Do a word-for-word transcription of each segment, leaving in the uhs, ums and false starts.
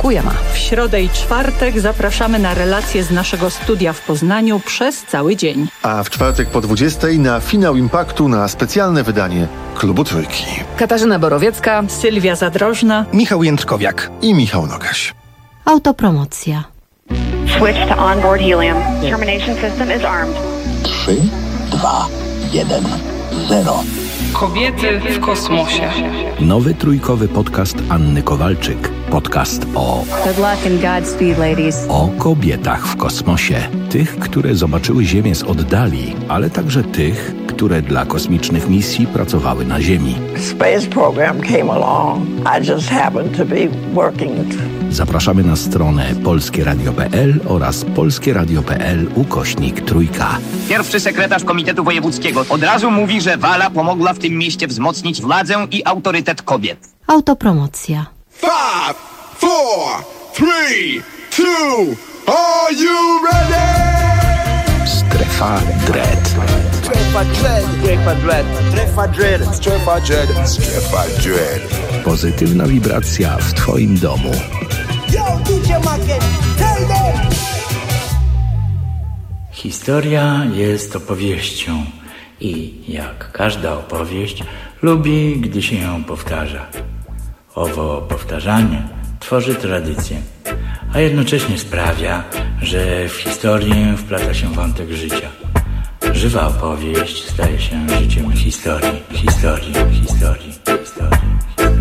Dziękujemy. W środę i czwartek zapraszamy na relacje z naszego studia w Poznaniu przez cały dzień. A w czwartek po dwudziestej na finał Impaktu na specjalne wydanie Klubu Trójki. Katarzyna Borowiecka, Sylwia Zadrożna, Michał Jędrkowiak I Michał Nogaś. Autopromocja. Switch to onboard helium. Termination system is armed. trzy, dwa, jeden, zero. Kobiety w kosmosie. Nowy trójkowy podcast Anny Kowalczyk. Podcast o... Good luck and Godspeed, ladies. O kobietach w kosmosie. Tych, które zobaczyły Ziemię z oddali, ale także tych, które dla kosmicznych misji pracowały na Ziemi. Space program came along. I just happened to be working. Zapraszamy na stronę polskie radio kropka p l oraz polskie radio kropka p l ukośnik trójka. Pierwszy sekretarz Komitetu Wojewódzkiego od razu mówi, że Wala pomogła w tym mieście wzmocnić władzę i autorytet kobiet. Autopromocja. Five, four, three, two, are you ready? Strefa Dread. Strefa Dread. Strefa Dread. Strefa Dread. Strefa Dread. Strefa Dread. Pozytywna wibracja w twoim domu. Historia jest opowieścią i jak każda opowieść lubi, gdy się ją powtarza. Owo powtarzanie tworzy tradycję, a jednocześnie sprawia, że w historię wplata się wątek życia. Żywa opowieść staje się życiem historii, historii, historii, historii, historii.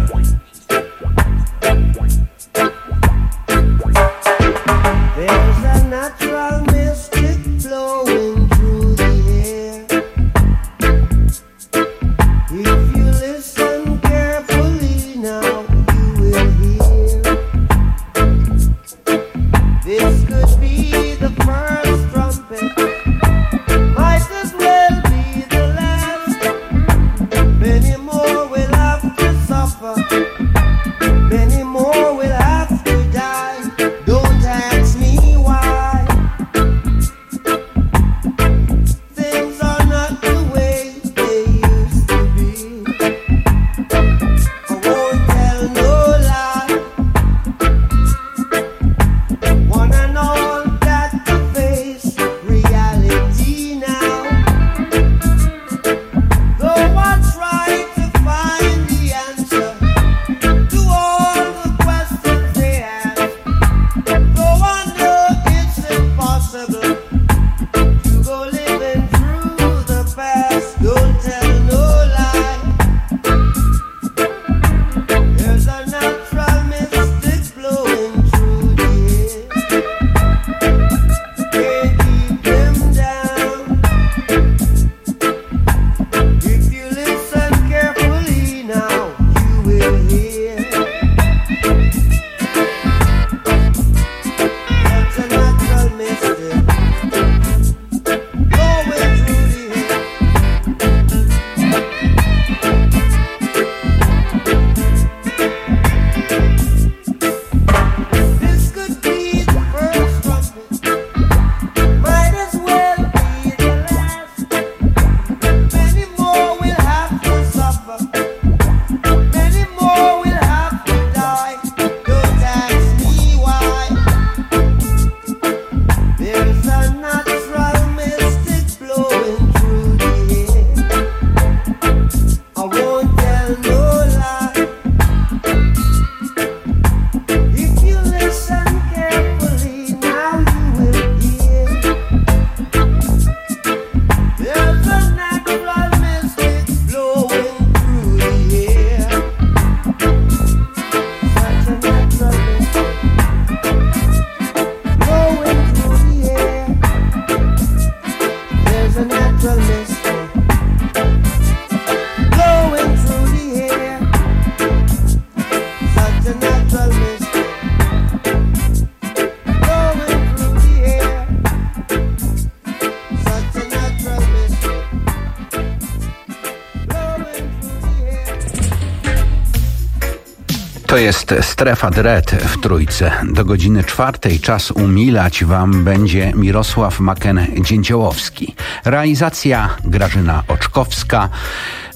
To jest Strefa Dread w Trójce. Do godziny czwartej czas umilać wam będzie Mirosław Maken-Dzięciołowski. Realizacja Grażyna Oczkowska.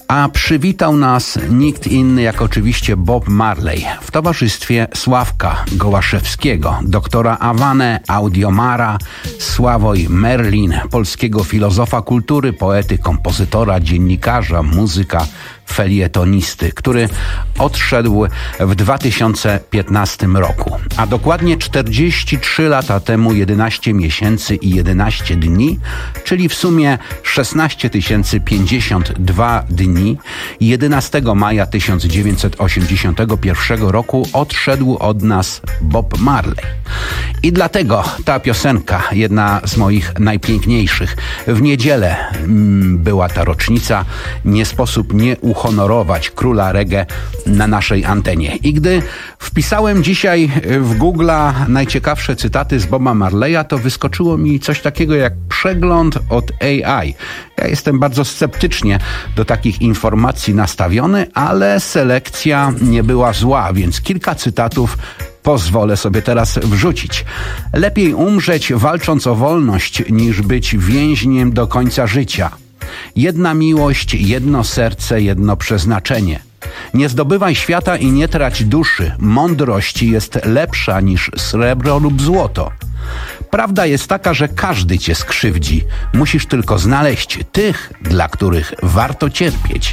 A przywitał nas nikt inny jak oczywiście Bob Marley w towarzystwie Sławka Gołaszewskiego, doktora Awane, Audiomara, Sławoj Merlin, polskiego filozofa kultury, poety, kompozytora, dziennikarza, muzyka, felietonisty, który odszedł w dwa tysiące piętnastym roku. A dokładnie czterdzieści trzy lata temu, jedenaście miesięcy i jedenaście dni, czyli w sumie szesnaście tysięcy pięćdziesiąt dwa dni, jedenastego maja tysiąc dziewięćset osiemdziesiątego pierwszego roku odszedł od nas Bob Marley. I dlatego ta piosenka, jedna z moich najpiękniejszych. W niedzielę mm, była ta rocznica, nie sposób nie uhonorować króla reggae na naszej antenie. I gdy wpisałem dzisiaj w Google'a najciekawsze cytaty z Boba Marleya, to wyskoczyło mi coś takiego jak przegląd od A I. Ja jestem bardzo sceptycznie do takich informacji nastawiony, ale selekcja nie była zła, więc kilka cytatów pozwolę sobie teraz wrzucić. Lepiej umrzeć walcząc o wolność, niż być więźniem do końca życia. Jedna miłość, jedno serce, jedno przeznaczenie. Nie zdobywaj świata i nie trać duszy. Mądrość jest lepsza niż srebro lub złoto. Prawda jest taka, że każdy cię skrzywdzi. Musisz tylko znaleźć tych, dla których warto cierpieć.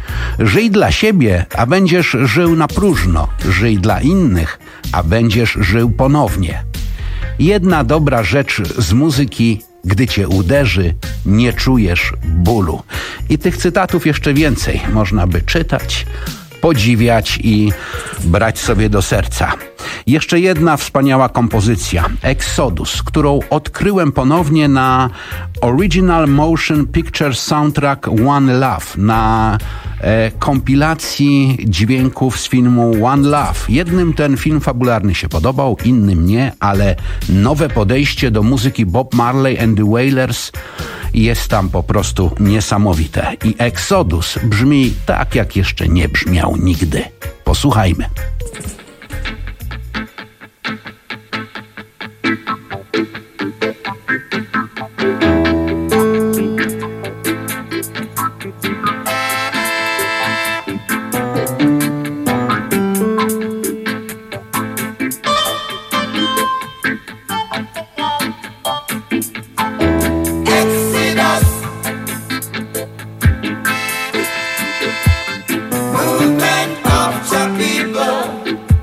Żyj dla siebie, a będziesz żył na próżno. Żyj dla innych, a będziesz żył ponownie. Jedna dobra rzecz z muzyki: gdy cię uderzy, nie czujesz bólu. I tych cytatów jeszcze więcej można by czytać, podziwiać i brać sobie do serca. Jeszcze jedna wspaniała kompozycja, Exodus, którą odkryłem ponownie na Original Motion Picture Soundtrack One Love, na e, kompilacji dźwięków z filmu One Love. Jednym ten film fabularny się podobał, innym nie, ale nowe podejście do muzyki Bob Marley and the Wailers jest tam po prostu niesamowite. I Exodus brzmi tak, jak jeszcze nie brzmiał nigdy. Posłuchajmy. Movement of the people.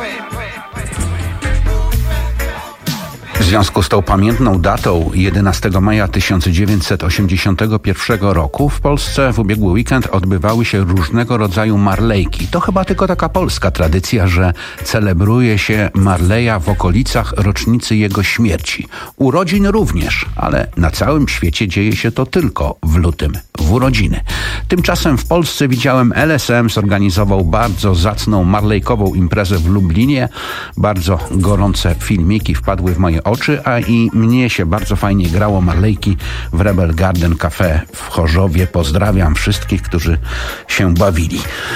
W związku z tą pamiętną datą jedenastego maja tysiąc dziewięćset osiemdziesiątego pierwszego roku w Polsce w ubiegły weekend odbywały się różnego rodzaju Marlejki. To chyba tylko taka polska tradycja, że celebruje się Marleya w okolicach rocznicy jego śmierci. Urodzin również, ale na całym świecie dzieje się to tylko w lutym, w urodziny. Tymczasem w Polsce widziałem L S M zorganizował bardzo zacną marlejkową imprezę w Lublinie. Bardzo gorące filmiki wpadły w moje oczy, a i mnie się bardzo fajnie grało Marlejki w Rebel Garden Cafe w Chorzowie. Pozdrawiam wszystkich, którzy się bawili.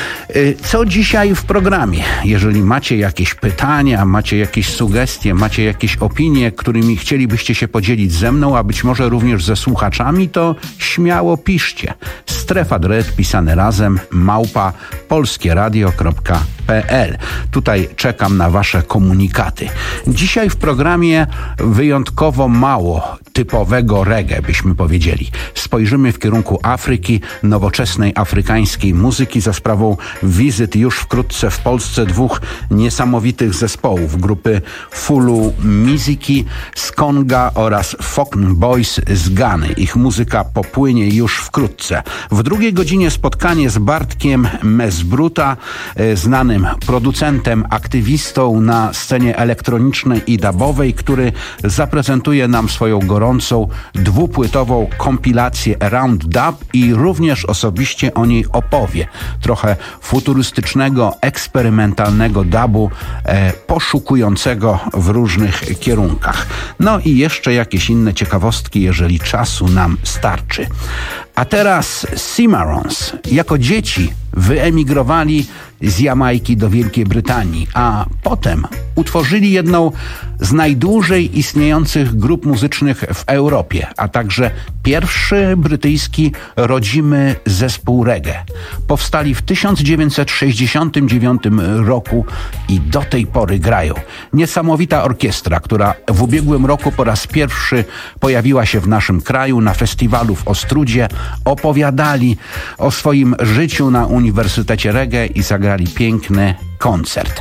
Co dzisiaj w programie? Jeżeli macie jakieś pytania, macie jakieś sugestie, macie jakieś opinie, którymi chcielibyście się podzielić ze mną, a być może również ze słuchaczami, to śmiało piszcie. Strefa Dread pisane razem małpa polskieradio kropka p l. Tutaj czekam na wasze komunikaty. Dzisiaj w programie wyjątkowo mało typowego reggae, byśmy powiedzieli. Spojrzymy w kierunku Afryki, nowoczesnej afrykańskiej muzyki za sprawą wizyt już wkrótce w Polsce dwóch niesamowitych zespołów, grupy Fulu Miziki z Konga oraz Fokn Boys z Gany. Ich muzyka popłynie już wkrótce. W drugiej godzinie spotkanie z Bartkiem Mesbruta, znanym producentem, aktywistą na scenie elektronicznej i dubowej, który zaprezentuje nam swoją gorącą dwupłytową kompilację Around Dub i również osobiście o niej opowie. Trochę futurystycznego, eksperymentalnego dubu, e, poszukującego w różnych kierunkach. No i jeszcze jakieś inne ciekawostki, jeżeli czasu nam starczy. A teraz Cimarrons. Jako dzieci wyemigrowali z Jamajki do Wielkiej Brytanii, a potem utworzyli jedną z najdłużej istniejących grup muzycznych w Europie, a także pierwszy brytyjski rodzimy zespół reggae. Powstali w tysiąc dziewięćset sześćdziesiątym dziewiątym roku i do tej pory grają. Niesamowita orkiestra, która w ubiegłym roku po raz pierwszy pojawiła się w naszym kraju na festiwalu w Ostródzie, opowiadali o swoim życiu na Uniwersytecie Reggae i zagrali piękny koncert.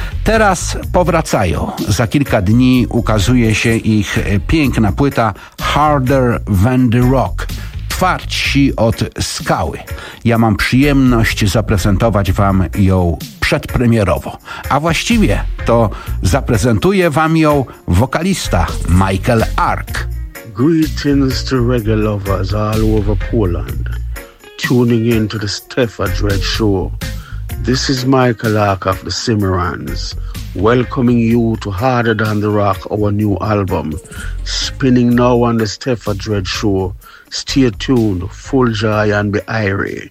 Teraz powracają. Za kilka dni ukazuje się ich piękna płyta Harder Than the Rock. Twardsi od skały. Ja mam przyjemność zaprezentować wam ją przedpremierowo. A właściwie to zaprezentuje wam ją wokalista Michael Ark. Greetings to reggae lovers all over Poland. Tuning in to the Stefa Dread Show. This is Michael Ark of the Cimarrons, welcoming you to Harder Than the Rock, our new album, spinning now on the Stefa Dread Show. Stay tuned, full joy and be airy.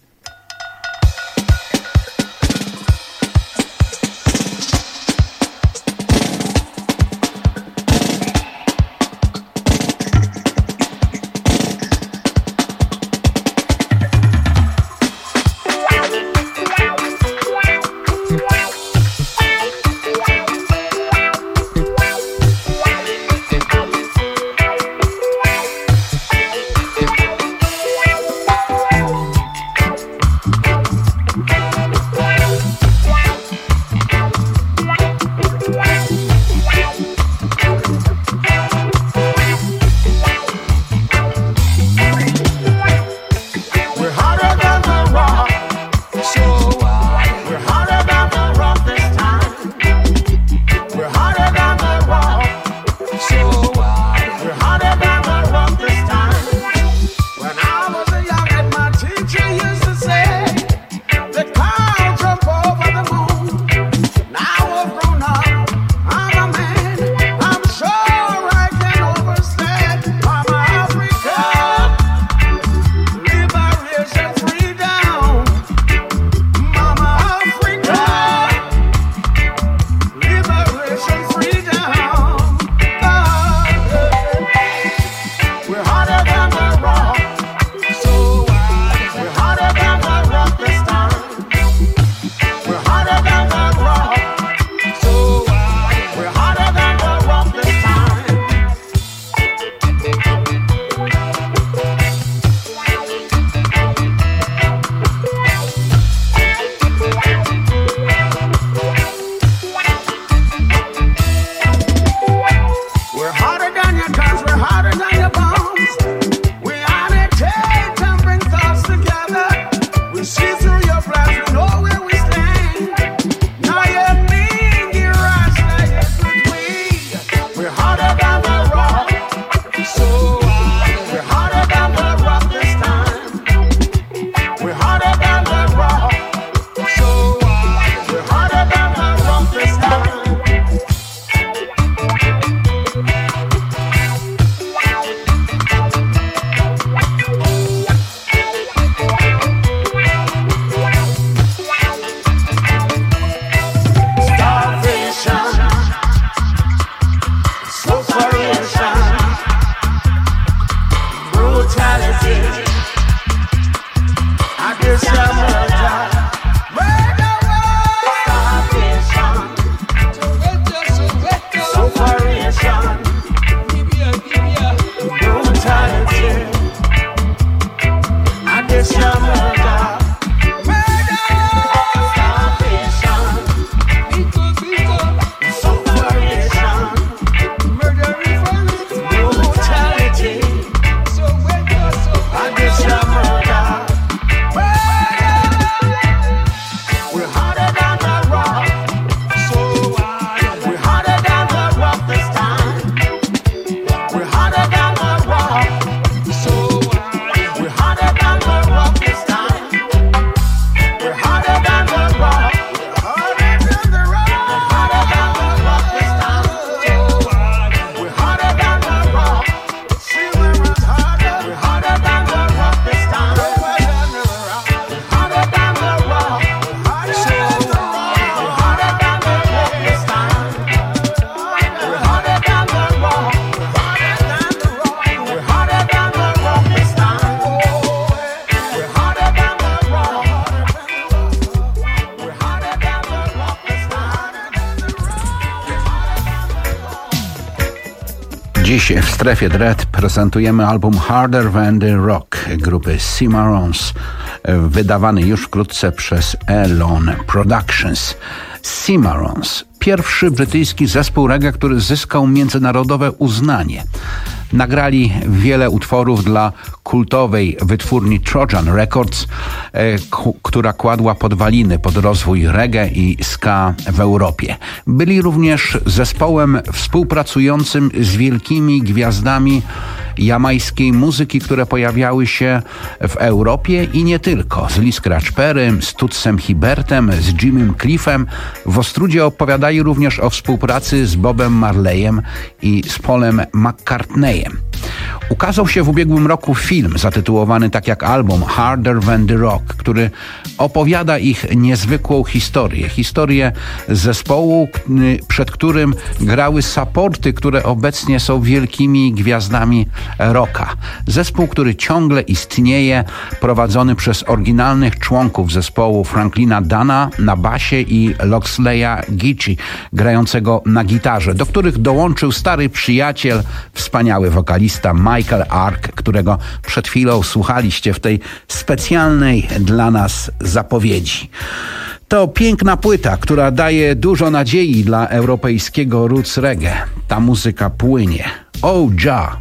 Dziś w Strefie Dread prezentujemy album Harder Than the Rock grupy Cimarrons, wydawany już wkrótce przez Elon Productions. Cimarrons, pierwszy brytyjski zespół reggae, który zyskał międzynarodowe uznanie. Nagrali wiele utworów dla kultowej wytwórni Trojan Records, e, k- która kładła podwaliny pod rozwój reggae i ska w Europie. Byli również zespołem współpracującym z wielkimi gwiazdami jamajskiej muzyki, które pojawiały się w Europie i nie tylko. Z Lee Scratch Perrym, z Tootsem Hibbertem, z Jimem Cliffem. W Ostrudzie opowiadali również o współpracy z Bobem Marleyem i z Paulem McCartneyem. Ukazał się w ubiegłym roku film zatytułowany tak jak album Harder Than the Rock, który opowiada ich niezwykłą historię. Historię zespołu, przed którym grały supporty, które obecnie są wielkimi gwiazdami rocka. Zespół, który ciągle istnieje, prowadzony przez oryginalnych członków zespołu Franklina Dana na basie i Loxleya Geechee grającego na gitarze, do których dołączył stary przyjaciel, wspaniały wokalista Michael Ark, którego przed chwilą słuchaliście w tej specjalnej dla nas zapowiedzi. To piękna płyta, która daje dużo nadziei dla europejskiego roots reggae. Ta muzyka płynie. Oh Jah!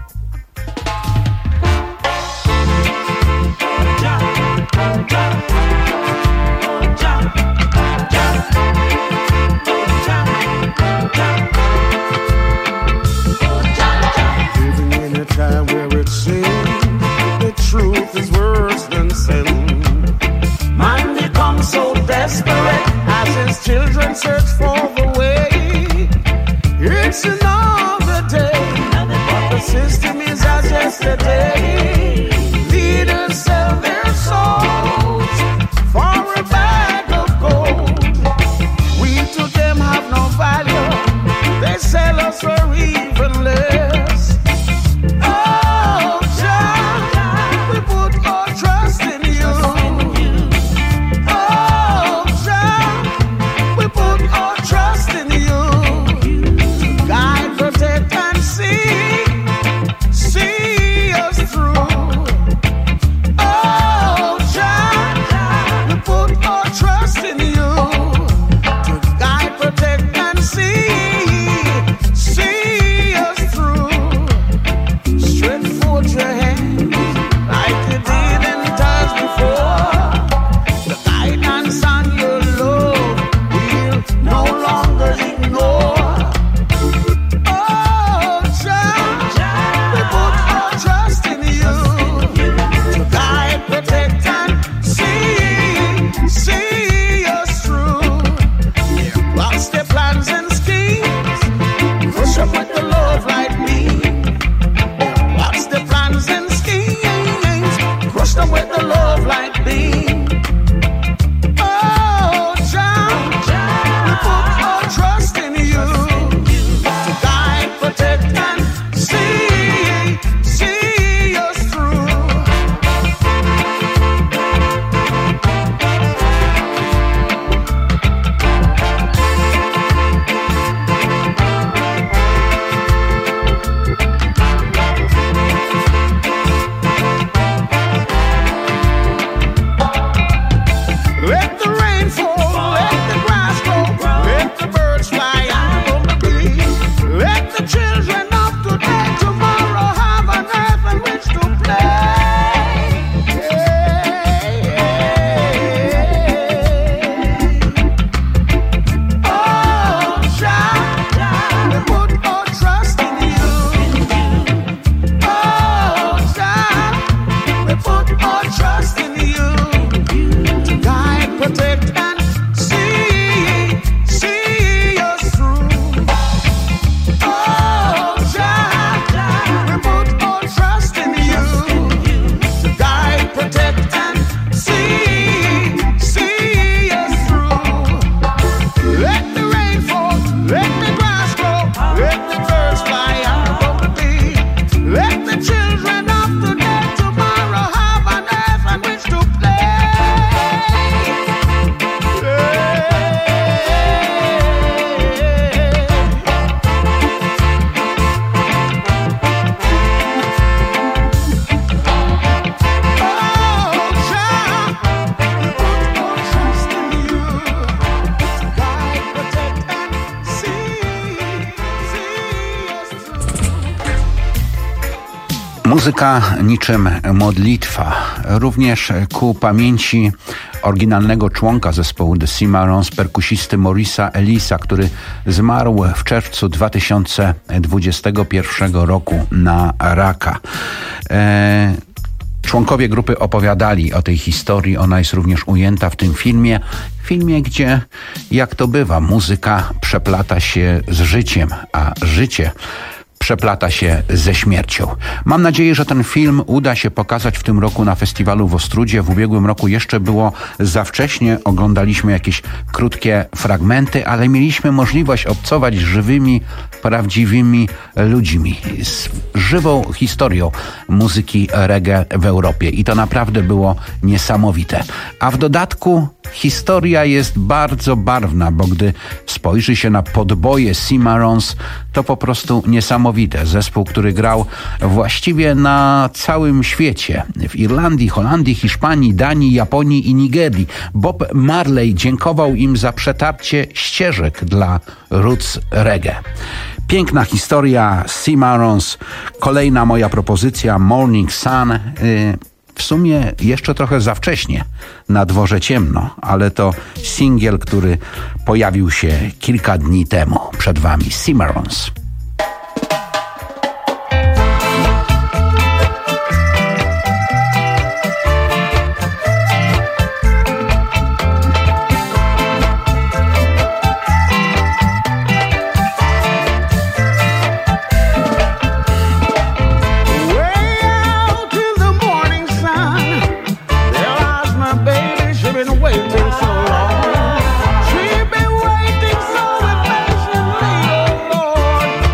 Truth is worse than sin. Man becomes so desperate as his children search for the way. It's another day, but the system is as yesterday. Leaders sell their souls for a bag of gold. We to them have no value. They sell us for even less. See us Muzyka niczym modlitwa, również ku pamięci oryginalnego członka zespołu The Cimarrons, perkusisty Maurice'a Ellisa, który zmarł w czerwcu dwa tysiące dwudziestego pierwszego roku na raka. E Członkowie grupy opowiadali o tej historii, ona jest również ujęta w tym filmie. Filmie, gdzie, jak to bywa, muzyka przeplata się z życiem, a życie przeplata się ze śmiercią. Mam nadzieję, że ten film uda się pokazać w tym roku na festiwalu w Ostródzie. W ubiegłym roku jeszcze było za wcześnie. Oglądaliśmy jakieś krótkie fragmenty, ale mieliśmy możliwość obcować z żywymi, prawdziwymi ludźmi, z żywą historią muzyki reggae w Europie. I to naprawdę było niesamowite. A w dodatku historia jest bardzo barwna, bo gdy spojrzy się na podboje Cimarrons, to po prostu niesamowite. Zespół, który grał właściwie na całym świecie. W Irlandii, Holandii, Hiszpanii, Danii, Japonii i Nigerii. Bob Marley dziękował im za przetarcie ścieżek dla roots reggae. Piękna historia Cimarrons. Kolejna moja propozycja, Morning Sun. Yy, W sumie jeszcze trochę za wcześnie, na dworze ciemno, ale to singiel, który pojawił się kilka dni temu. Przed wami Cimarrons. Waiting so impatiently, oh Lord.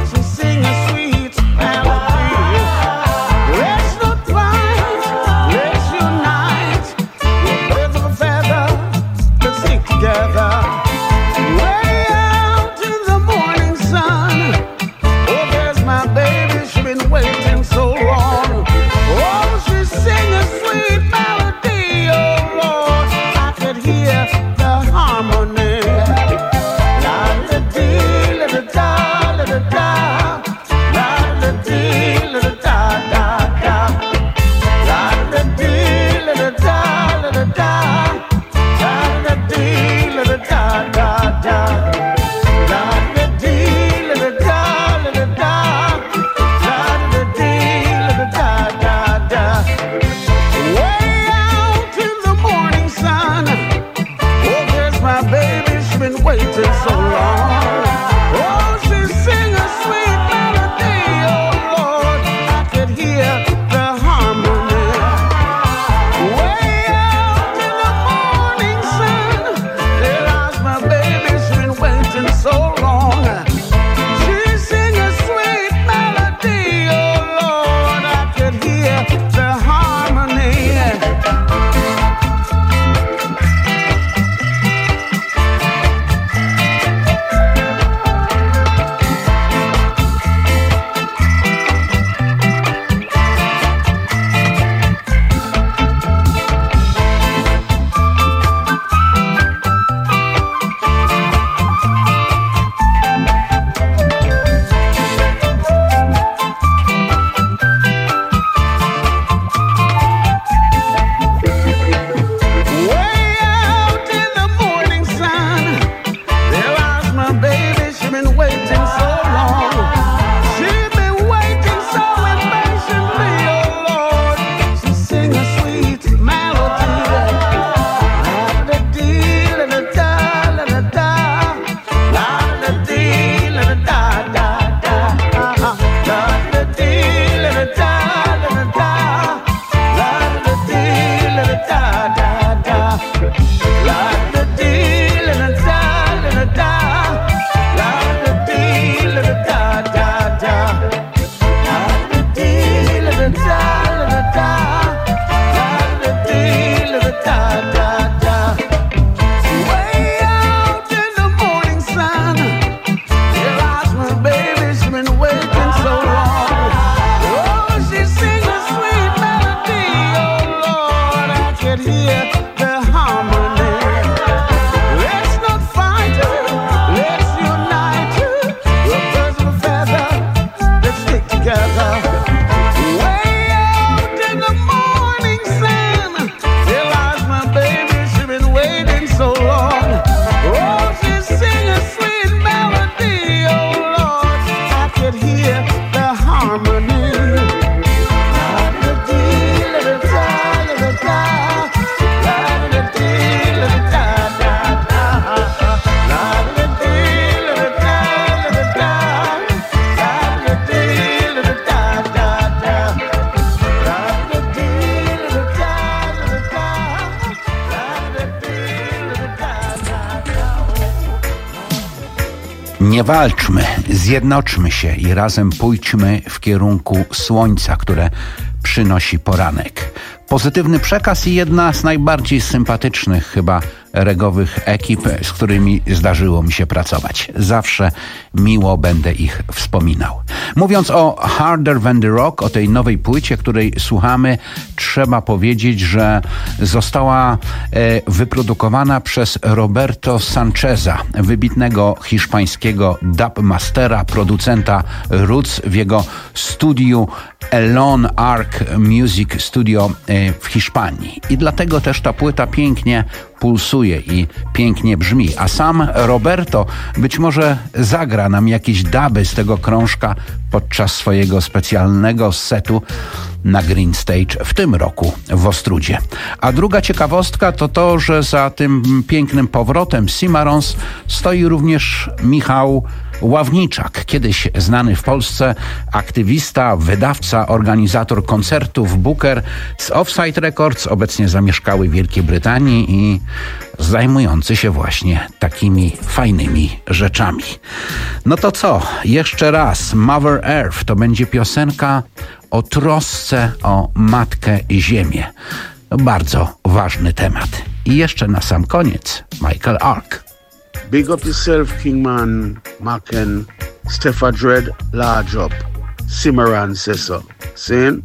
Nie walczmy, zjednoczmy się i razem pójdźmy w kierunku słońca, które przynosi poranek. Pozytywny przekaz i jedna z najbardziej sympatycznych chyba regowych ekip, z którymi zdarzyło mi się pracować. Zawsze miło będę ich wspominał. Mówiąc o Harder Than the Rock, o tej nowej płycie, której słuchamy, trzeba powiedzieć, że została e, wyprodukowana przez Roberto Sancheza, wybitnego hiszpańskiego dubmastera, producenta Roots w jego studiu Elon Arc Music Studio e, w Hiszpanii. I dlatego też ta płyta pięknie pulsuje i pięknie brzmi. A sam Roberto być może zagra nam jakieś duby z tego krążka podczas swojego specjalnego setu na Green Stage w tym roku w Ostródzie. A druga ciekawostka to to, że za tym pięknym powrotem Cimarrons stoi również Michał Ławniczak, kiedyś znany w Polsce aktywista, wydawca, organizator koncertów, booker z Offside Records, obecnie zamieszkały w Wielkiej Brytanii i zajmujący się właśnie takimi fajnymi rzeczami. No to co? Jeszcze raz, Mother Earth to będzie piosenka o trosce o Matkę Ziemię. Bardzo ważny temat. I jeszcze na sam koniec Michael Ark. Big up yourself, Kingman, Macken, Steffa Dread, large up. Cimarron says so. Saying?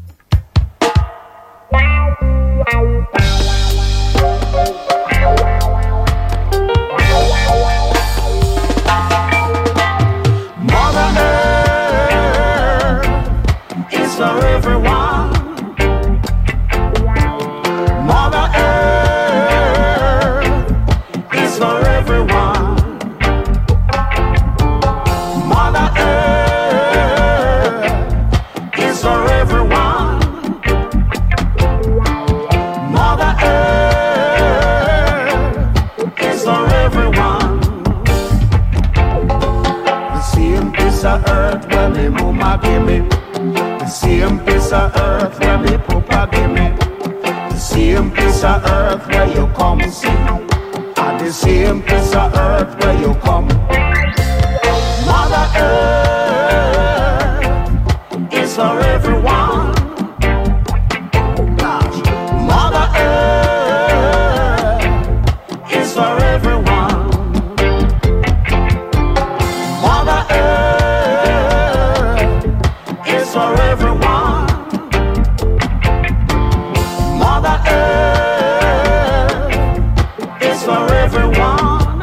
Mother Earth is for everyone. Mother Earth is for everyone. For everyone, Mother Earth is for everyone. The same piece of earth where me mama give me, the same piece of earth where me papa give me, the same piece of earth where you come see, and the same piece of earth where you come. Mother Earth is for everyone. Gosh. Mother Earth is for everyone. Mother Earth is for everyone. Mother Earth is for everyone.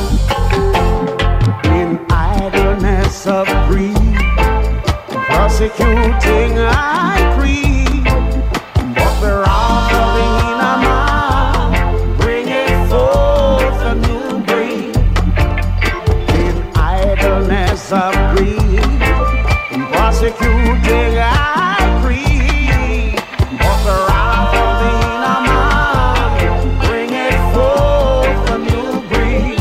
In idleness of greed, persecuting I creed, but the wrath of the inner man bringeth forth a new breed. In idleness of greed, persecuting I creed, but the wrath of the inner man bringeth forth a new breed.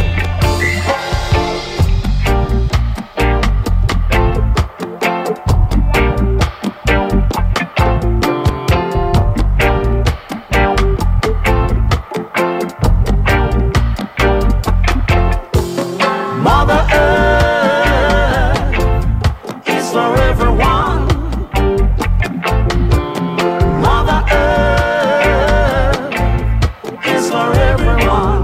Mother Earth is for everyone. Mother Earth is for everyone.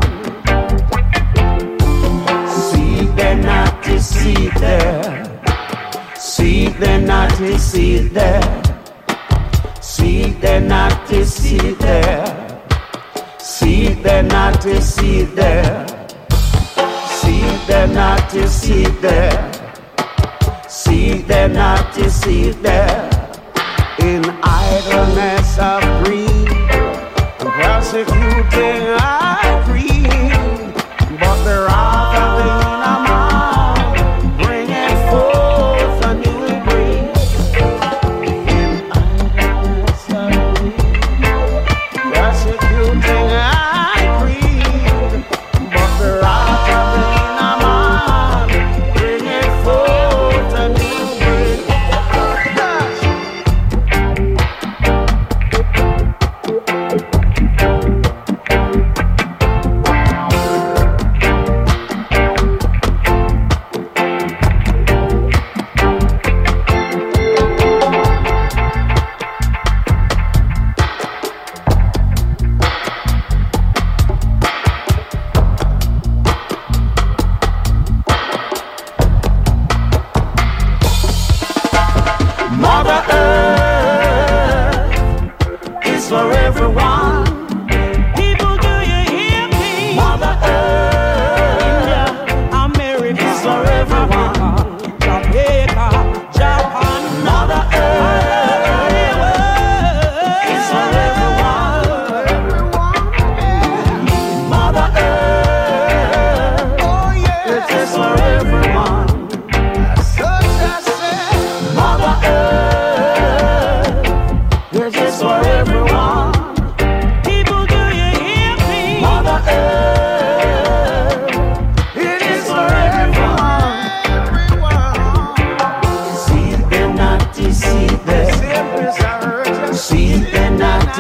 Seed and not to seed there. Seed and not to seed there. Seed and not to seed there. Seed and not to seed there. Seed there, not to seed there. Seed there, not to seed there. In idleness of greed, persecuting I greed, but the wrath of the inner man bringeth forth a new breed. In idleness of greed, persecuting I greed, but the wrath of the inner man bringeth forth a new breed. Yes.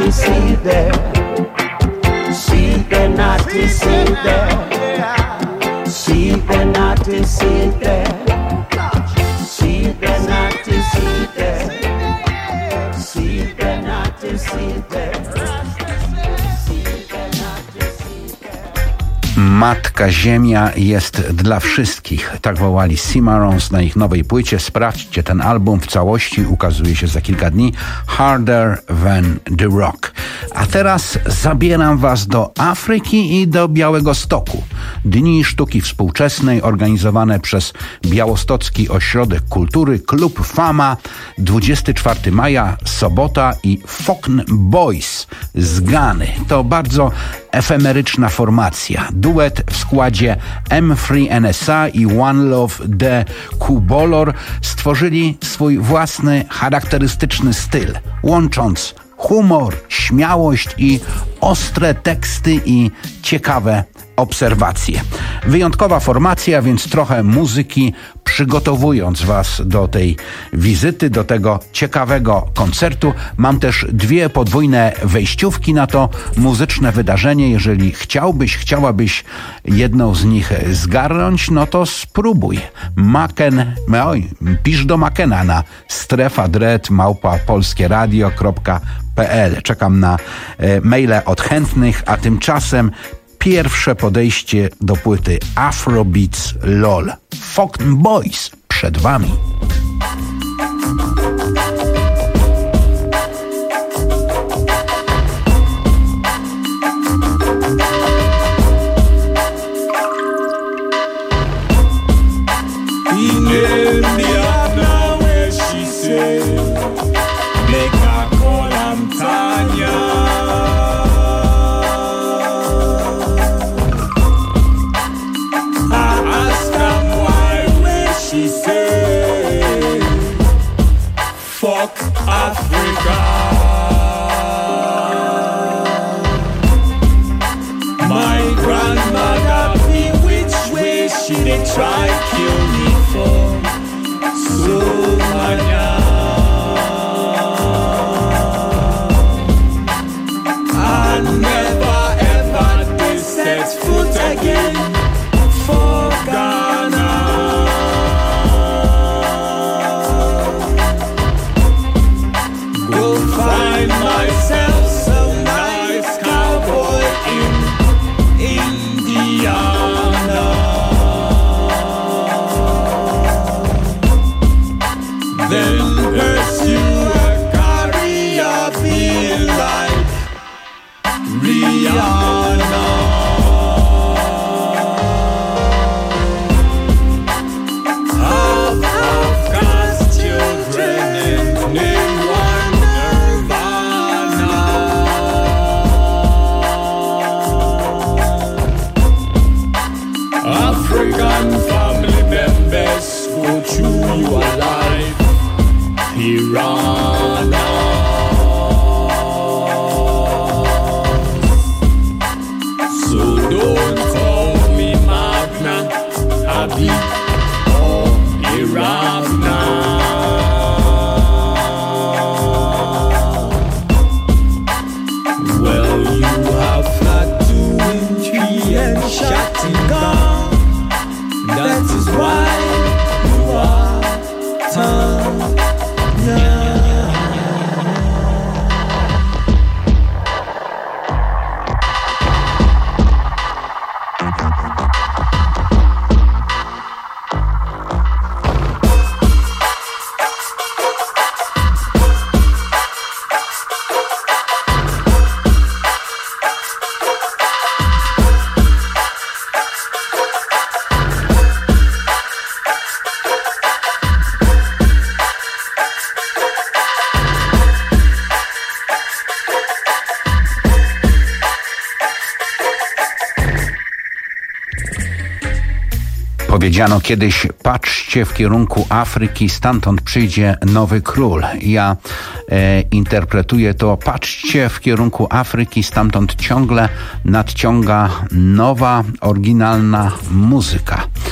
naughty, see there. See the naughty, see there. See the naughty, see there. See the naughty, see there. See the naughty, see there. Matka Ziemia jest dla wszystkich. Tak wołali Cimarrons na ich nowej płycie. Sprawdźcie ten album w całości. Ukazuje się za kilka dni. Harder Than The Rock. A teraz zabieram was do Afryki i do Białegostoku. Dni Sztuki Współczesnej organizowane przez Białostocki Ośrodek Kultury Klub Fama. dwudziestego czwartego maja, sobota i Fokn Boys z Gany. To bardzo efemeryczna formacja. Duet w składzie M trzy N S A i One Love The Kubolor stworzyli swój własny, charakterystyczny styl, łącząc humor, śmiałość i ostre teksty i ciekawe obserwacje. Wyjątkowa formacja, więc trochę muzyki, przygotowując was do tej wizyty, do tego ciekawego koncertu. Mam też dwie podwójne wejściówki na to muzyczne wydarzenie. Jeżeli chciałbyś, chciałabyś jedną z nich zgarnąć, no to spróbuj. Maken, oj, pisz do Makena na strefadread małpa polskieradio kropka p l. Czekam na e, maile od chętnych, a tymczasem pierwsze podejście do płyty Afrobeats LOL. Fokn Boys przed wami. Try kill me for so many. I never ever did set foot again for Ghana. Go find myself some nice cowboy in Indiana. Then pursue a career, feel like Rihanna. Half of God's children and name one Nirvana. African family members go through your life. Piranha. So don't call me Magna, Habib or Iravna. Well, you have had two injury and shotting gun. That is why you are tough. Powiedziano kiedyś, patrzcie w kierunku Afryki, stamtąd przyjdzie nowy król. Ja e, interpretuję to, patrzcie w kierunku Afryki, stamtąd ciągle nadciąga nowa, oryginalna muzyka. To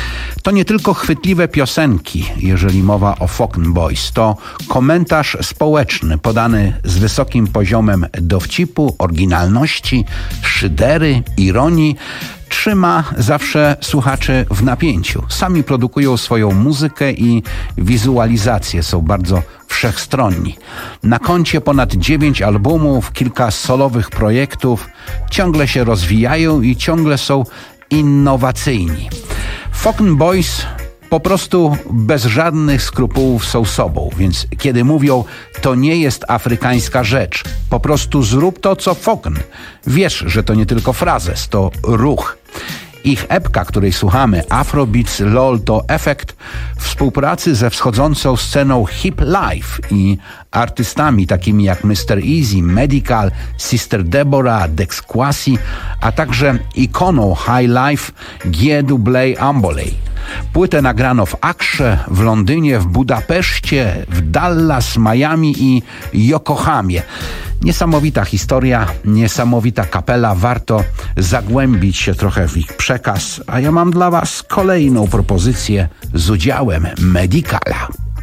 To nie tylko chwytliwe piosenki, jeżeli mowa o Falcon Boys. To komentarz społeczny podany z wysokim poziomem dowcipu, oryginalności, szydery, ironii. Trzyma zawsze słuchaczy w napięciu. Sami produkują swoją muzykę i wizualizacje są bardzo wszechstronni. Na koncie ponad dziewięć albumów, kilka solowych projektów, ciągle się rozwijają i ciągle są innowacyjni. Falcon Boys po prostu bez żadnych skrupułów są sobą, więc kiedy mówią, to nie jest afrykańska rzecz, po prostu zrób to, co Falcon. Wiesz, że to nie tylko frazes, to ruch. Ich epka, której słuchamy, Afrobeats LOL, to efekt współpracy ze wschodzącą sceną Hip Life i artystami takimi jak mister Easy, Medical, Sister Deborah, Dex Kwasi, a także ikoną High Life G. Amboley. Płytę nagrano w Akrze, w Londynie, w Budapeszcie, w Dallas, Miami i Yokohamie. Niesamowita historia, niesamowita kapela, warto zagłębić się trochę w ich przekaz, a ja mam dla Was kolejną propozycję z udziałem Medicala.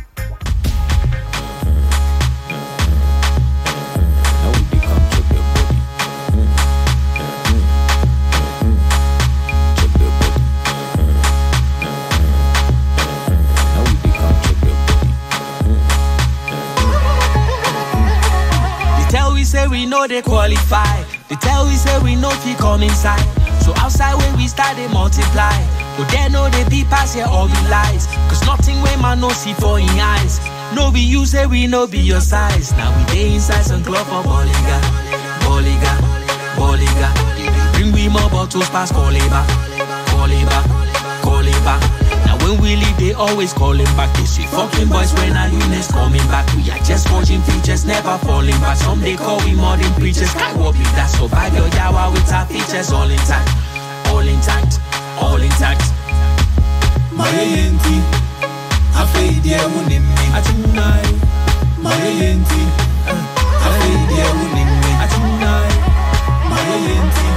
Say we know they qualify. They tell we say we know if you come inside. So outside when we start they multiply. But they know they be pass here all the lies. Cause nothing when man no see for in eyes. No be you say we no be your size. Now we day inside some club for Bolliga, Bolliga, Bolliga. Bring we more bottles past Coliba, Coliba, Coliba. When we leave, they always calling back. They say, fucking boys, when are you next coming back? We are just forging features, never falling back. Some they call we modern preachers. Can't walk with that. Survive your yawa with our features all intact. All intact, all intact. My yenti, I fade there winning me. I tonight. My yenti, I fade there winning me. I tonight. My yenti,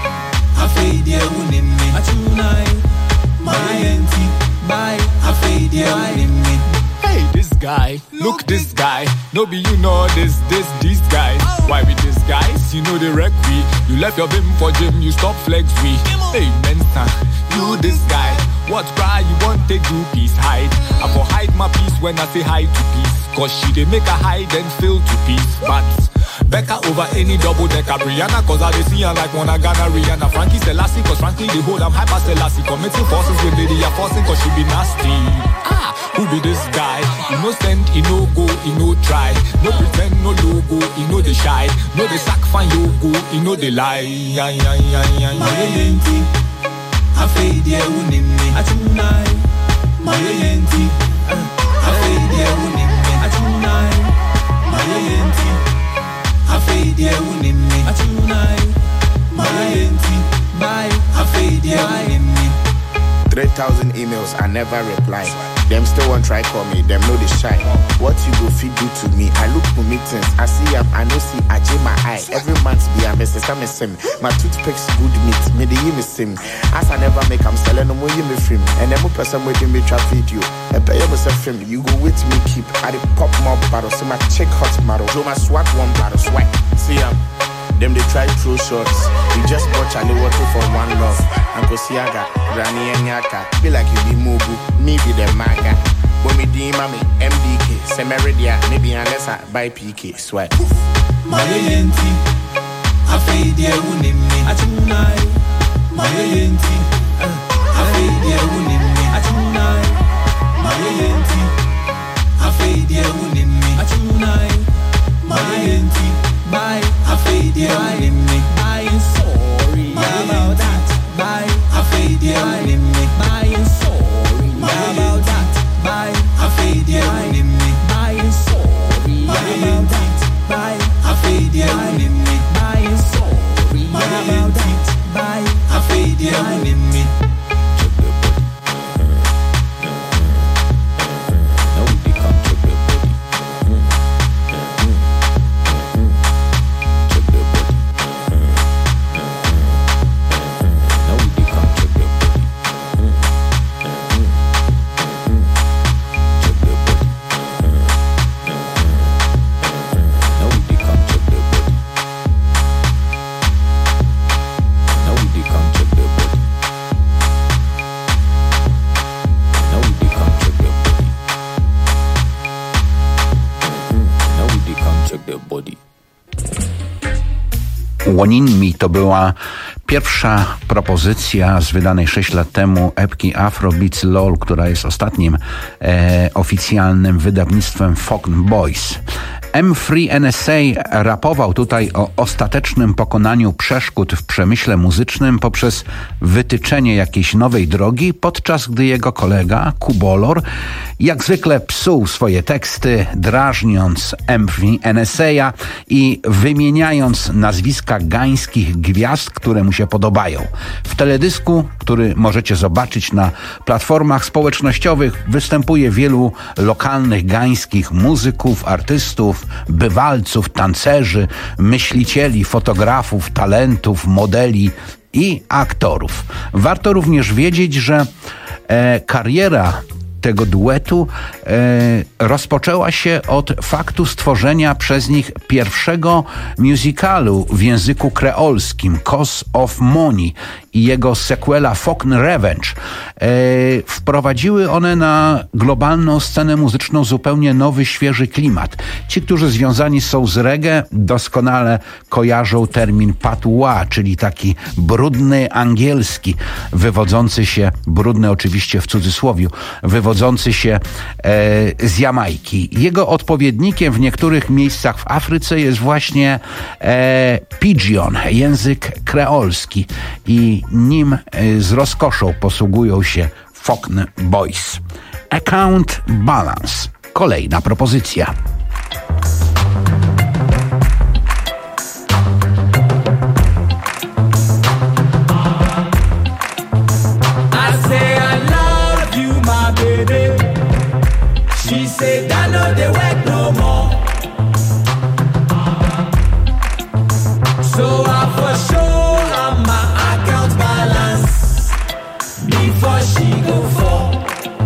I fade there winning me. I tonight. My yenti. Bye, I fade you in me. Hey, this guy, look this guy. No be you know this, this, these guys. Why with these guys? You know they wreck we. You left your bim for gym, you stop flex we. Hey, Mensa, you this guy. What cry you want to do? Peace hide. I for hide my peace when I say hi to peace. Cause she they make a hide and feel to peace. But Becca over any double decker Brianna, cause I they see her like one Ghana Rihanna. Frankie Selassie, cause frankly they hold I'm hyper Selassie. Committing forces with lady are forcing cause she be nasty. Ah, who be this guy? He no send, he no go, he no try. No pretend, no logo, he no they shy. No they sack fan you go, he no they lie. Yeah, yeah, yeah, yeah, yeah. I fade there winning me. I tonight. My yenti, I fade there winning me. I tonight. My yenti, I fade there winning me. I tonight. My yenti, bye. I fade there winning me. Three thousand emails, I never reply. Them still won't try call me, them know they shy. What you go feed do to me? I look for meetings, I see up, I know see, I jam my eye. Every month be a message, I'm a sim. My toothpicks good meat, me the you sim. As I never make, I'm selling them when you me film. And then more person waiting me trap video. And pay us a film, you go with me keep. I the pop more bottle, so my check hot model. So my swat one bottle, swipe. See um. Them they try throw shots. We just bought Charlie Water for one love. Uncle Siaga, Granny and Yaka. Be like you be Mugu, me be the maga. When me D mommy, M D K, Semeridia, maybe unless I buy P K, sweat. My yenti, I fade there winning me. I tonight. My yenti, I fade there winning me. I tonight. My yenti, I fade there winning me. I tonight. My yenti. Bye, I fade you in me. Bye, sorry about that. Bye, I fade you in me. Bye, sorry about that. Bye, I fade you in me. Bye, sorry about that. Bye, I fade you in me. Bye, sorry about that. Bye, I fade you in me. check their body. Woninmi to była pierwsza propozycja z wydanej sześć lat temu epki Afrobeats LOL, która jest ostatnim e, oficjalnym wydawnictwem Fokn Boys. M trzy N S A rapował tutaj o ostatecznym pokonaniu przeszkód w przemyśle muzycznym poprzez wytyczenie jakiejś nowej drogi, podczas gdy jego kolega Kubolor jak zwykle psuł swoje teksty, drażniąc M trzy N S A i wymieniając nazwiska gańskich gwiazd, które mu się podobają. W teledysku, który możecie zobaczyć na platformach społecznościowych, występuje wielu lokalnych gańskich muzyków, artystów, bywalców, tancerzy, myślicieli, fotografów, talentów, modeli i aktorów. Warto również wiedzieć, że e, kariera tego duetu e, rozpoczęła się od faktu stworzenia przez nich pierwszego musicalu w języku kreolskim Cause of Money i jego sequela Fokn Revenge. E, wprowadziły one na globalną scenę muzyczną zupełnie nowy, świeży klimat. Ci, którzy związani są z reggae, doskonale kojarzą termin patois, czyli taki brudny angielski, wywodzący się, brudny oczywiście w cudzysłowiu, wywodzący się e, z Jamajki. Jego odpowiednikiem w niektórych miejscach w Afryce jest właśnie e, pidgin, język kreolski, i nim e, z rozkoszą posługują się Fokn Boys. Account Balance. Kolejna propozycja. She said, I know they work no more. So I for sure on my account balance before she go fall.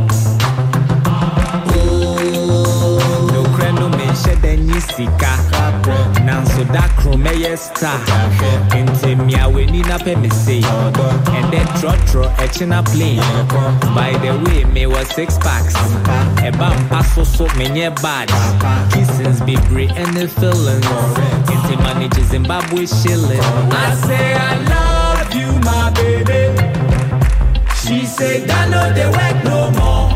Oh, no credit, no mention, then you see Nanso da krome yes star. Inte mia we ni na pe me say. And then tro tro etchina play. By the way, me was six packs. E bam paso so me nye bad. Kissings be great and the feelings. Inte manage Zimbabwe shilling. I say I love you, my baby. She said I know they work no more.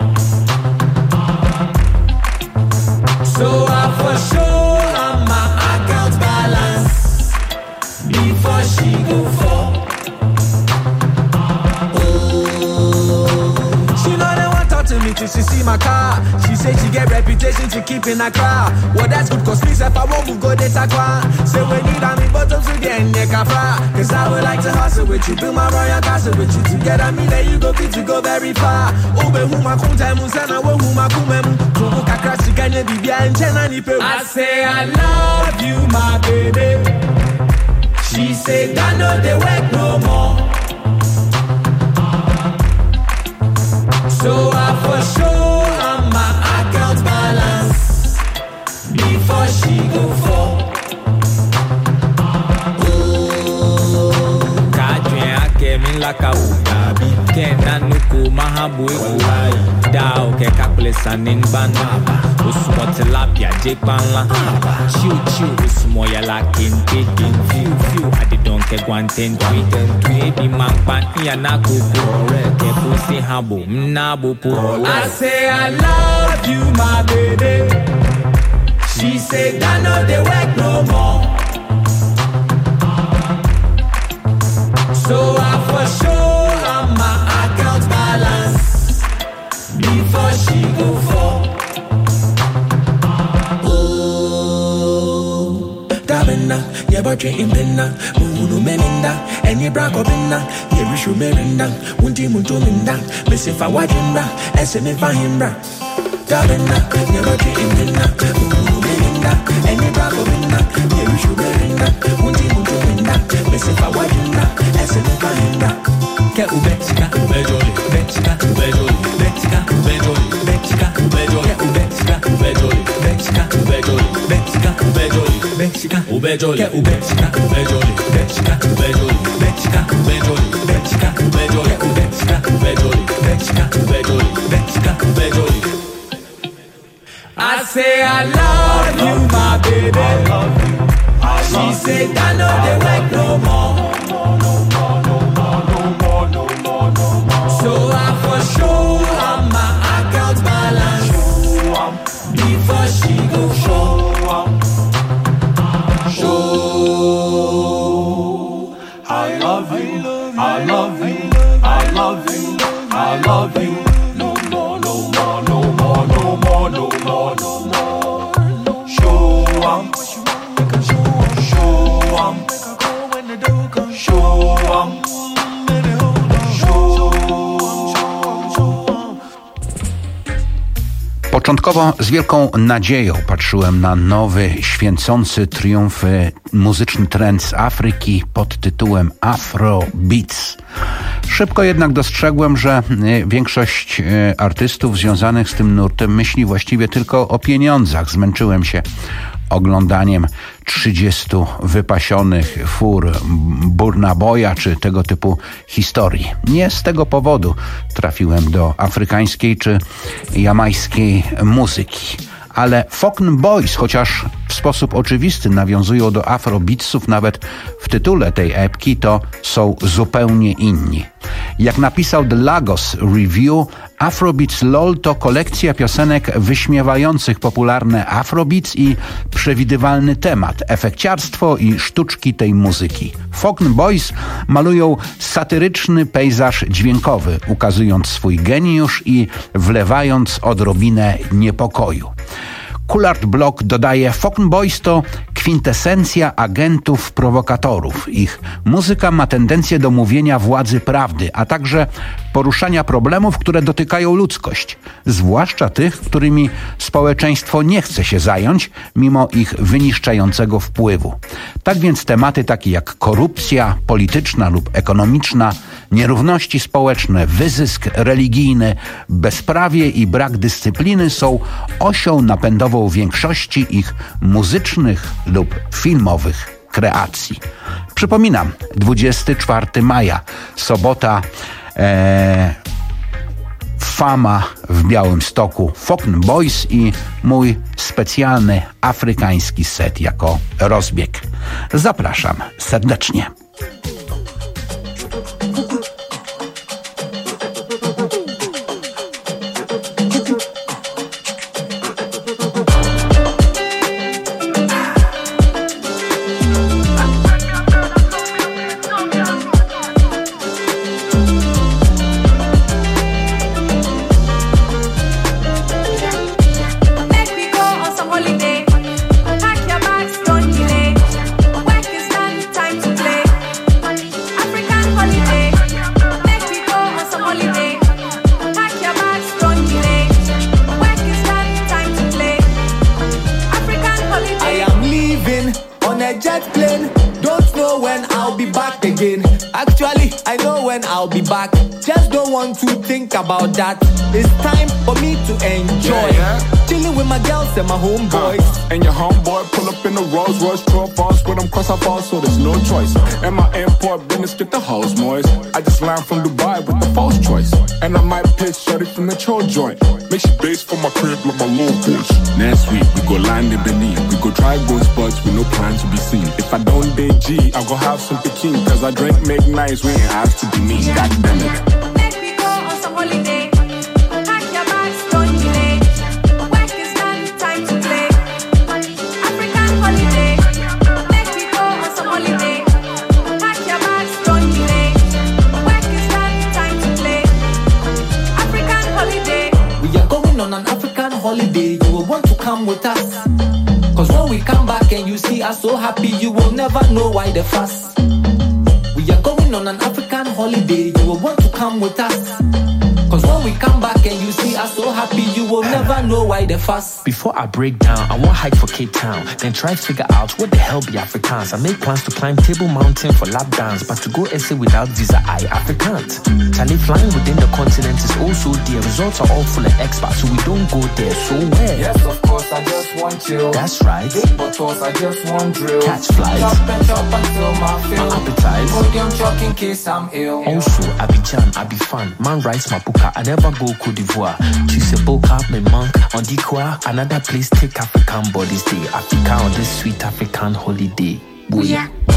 So I for sure on my account balance before she go fall. Oh. She know they want talk to me till she see my car. She say she get reputation to keep in a car. Well, that's good cause me if I won't move go data kwa. Say we need a me bottoms again, yeah, kafra. Cause I would like to hustle with you, build my royal castle with you. Together me there you go fit to go very far. Ube huma kunta musana we huma kumemu. Tubuka crash ganye bibia enchena ni pe. I say I love you, my baby. She said I know they work no more. So I for sure on my account balance before she go fall. Oh, Kadri ake min laka ugabi. Kena nuku mahabu egu. Dao ke kakule sanin banaba. Usumo tilapia jekpanla. Chiu chiu usumo ya la kente kin. Fiu fiu adi donke guanten tui. Tui di mangpan iya na kuku. Ke pusi habu mnabu pu. I say I love you, my baby. She said I know they work no more. So I for sure on my account balance before she go fall. Oh, Dabina, yeah, but you're in Bina, Munu Meninda, and you brag of Bina, yeah, we should Merinda, Munti Muntuminda, Miss if I watch him, as if I him, Dabina, yeah, but you're in Bina, Munu Meninda, and you brag of Bina, yeah, we should Merinda, Munti Muntuminda, Miss if I watch him, as if I him, Ke ubechika, ubejoli, ubechika, ubejoli, ubechika, ubejoli, ubechika, ubejoli, ke ubechika, ubejoli, ubechika, ubejoli, ubechika, ubejoli, ubechika, ubejoli, ke ubechika, ubejoli, ubechika, ubejoli, ubechika, ubejoli, ubechika, ubejoli, ke ubechika, ubejoli, ubechika, ubejoli, ubechika, ubejoli. I say I love you, my baby. baby. I love you. I love she you. Said I know they work no more. No more, no more, no more, no more, no more. So I for sure I'm my account balance. Show um, before she go show um, show. I love you, I love you, I love you, I love you. No more, no more, no more, no more, no more, no more. Show um, show um, show um. Początkowo z wielką nadzieją patrzyłem na nowy, święcący triumfy muzyczny trend z Afryki pod tytułem Afrobeats. Szybko jednak dostrzegłem, że większość artystów związanych z tym nurtem myśli właściwie tylko o pieniądzach. Zmęczyłem się oglądaniem trzydziestu wypasionych fur Burna Boya czy tego typu historii. Nie z tego powodu trafiłem do afrykańskiej czy jamajskiej muzyki. Ale Fokn Boys, chociaż w sposób oczywisty nawiązują do afrobeatsów, nawet w tytule tej epki, to są zupełnie inni. Jak napisał The Lagos Review, Afrobeats LOL to kolekcja piosenek wyśmiewających popularne afrobeats i przewidywalny temat, efekciarstwo i sztuczki tej muzyki. Fokn Boys malują satyryczny pejzaż dźwiękowy, ukazując swój geniusz i wlewając odrobinę niepokoju. Coolart Block dodaje, Fokn Boys to kwintesencja agentów prowokatorów. Ich muzyka ma tendencję do mówienia władzy prawdy, a także poruszania problemów, które dotykają ludzkość, zwłaszcza tych, którymi społeczeństwo nie chce się zająć, mimo ich wyniszczającego wpływu. Tak więc tematy takie jak korupcja polityczna lub ekonomiczna, nierówności społeczne, wyzysk religijny, bezprawie i brak dyscypliny są osią napędową większości ich muzycznych lub filmowych kreacji. Przypominam, dwudziestego czwartego maja, sobota, e, Fama w Białymstoku, Fokn Boys i mój specjalny afrykański set jako rozbieg. Zapraszam serdecznie. About that, it's time for me to enjoy. Yeah, yeah. Chilling with my girls and my homeboys. Uh, and your homeboy pull up in the Rolls Royce, twelve bars with them cross our balls, so there's no choice. And my airport business get the hoes moist. I just landed from Dubai with the false choice. And I might pitch shorty from the troll joint. Make she base for my crib like my little bitch. Next week we go land in Benin. We go try good spots with no plan to be seen. If I don't date G, I'll go have some bikini. Cause I drink make nice, we ain't have to be me. God damn it. Holiday, pack your bags, don't delay. Work is done, time to play. African holiday, make we go on some holiday. Pack your bags, don't delay. Work is done, time to play. African holiday. We are going on an African holiday. You will want to come with us. Cause when we come back and you see us so happy, you will never know why the fuss. We are going on an African holiday. You will want to come with us. Cause when we come back and you see us so happy, you will never know why the fuss. Before I break down, I want hike for Cape Town. Then try to figure out what the hell be Afrikaans. I make plans to climb Table Mountain for lap dance, but to go essay without visa, I Afrikaans. Charlie, flying within the continent is also dear. Results are all full of expats, so we don't go there. So where? Yes, of course I just want chill. That's right. Big bottles, I just want drill. Catch flies. Chop and chop until my fill. My appetite. Podium chalk in case I'm ill. Also, I be Jan, I be fan. Man writes my book, I never go Cote d'Ivoire. Choose a book up, my monk. On Dikwa, another place take African bodies day. Africa on this sweet African holiday. Booyah.